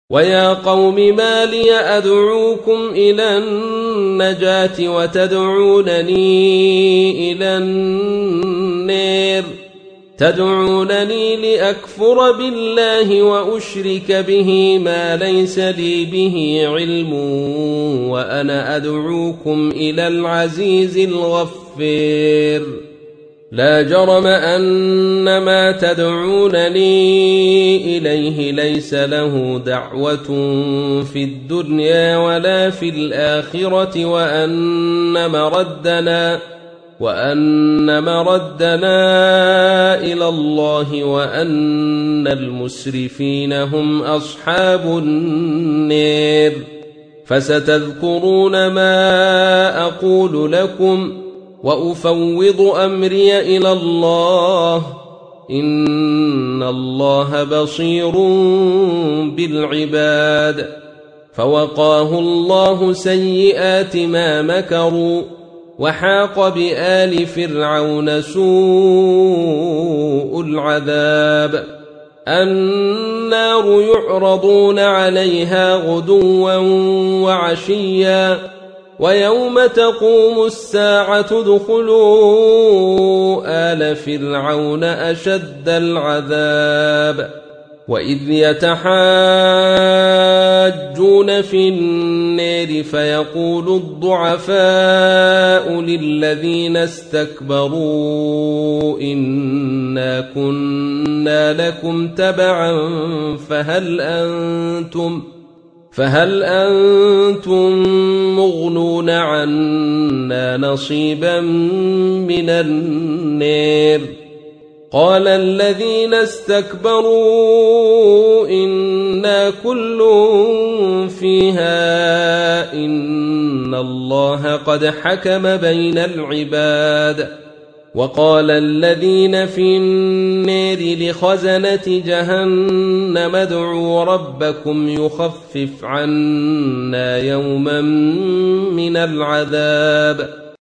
ويا قوم ما لي أدعوكم إلى النجاة وتدعونني إلى النار تدعونني لأكفر بالله وأشرك به ما ليس لي به علم وأنا أدعوكم إلى العزيز الغفار لا جرم أن ما تدعونني إليه ليس له دعوة في الدنيا ولا في الآخرة وأن مردنا إلى الله وأن المسرفين هم أصحاب النار فستذكرون ما أقول لكم وأفوض أمري إلى الله إن الله بصير بالعباد فوقاه الله سيئات ما مكروا وحاق بآل فرعون سوء العذاب النار يعرضون عليها غدوا وعشيا ويوم تقوم الساعة ادخلوا آل فرعون أشد العذاب وإذ يتحاجون في النار فيقول الضعفاء للذين استكبروا إنا كنا لكم تبعا فهل أنتم مغنون عنا نصيبا من النار قال الذين استكبروا إنا كل فيها إن الله قد حكم بين العباد وقال الذين في النار لخزنة جهنم ادعوا ربكم يخفف عنا يوما من العذاب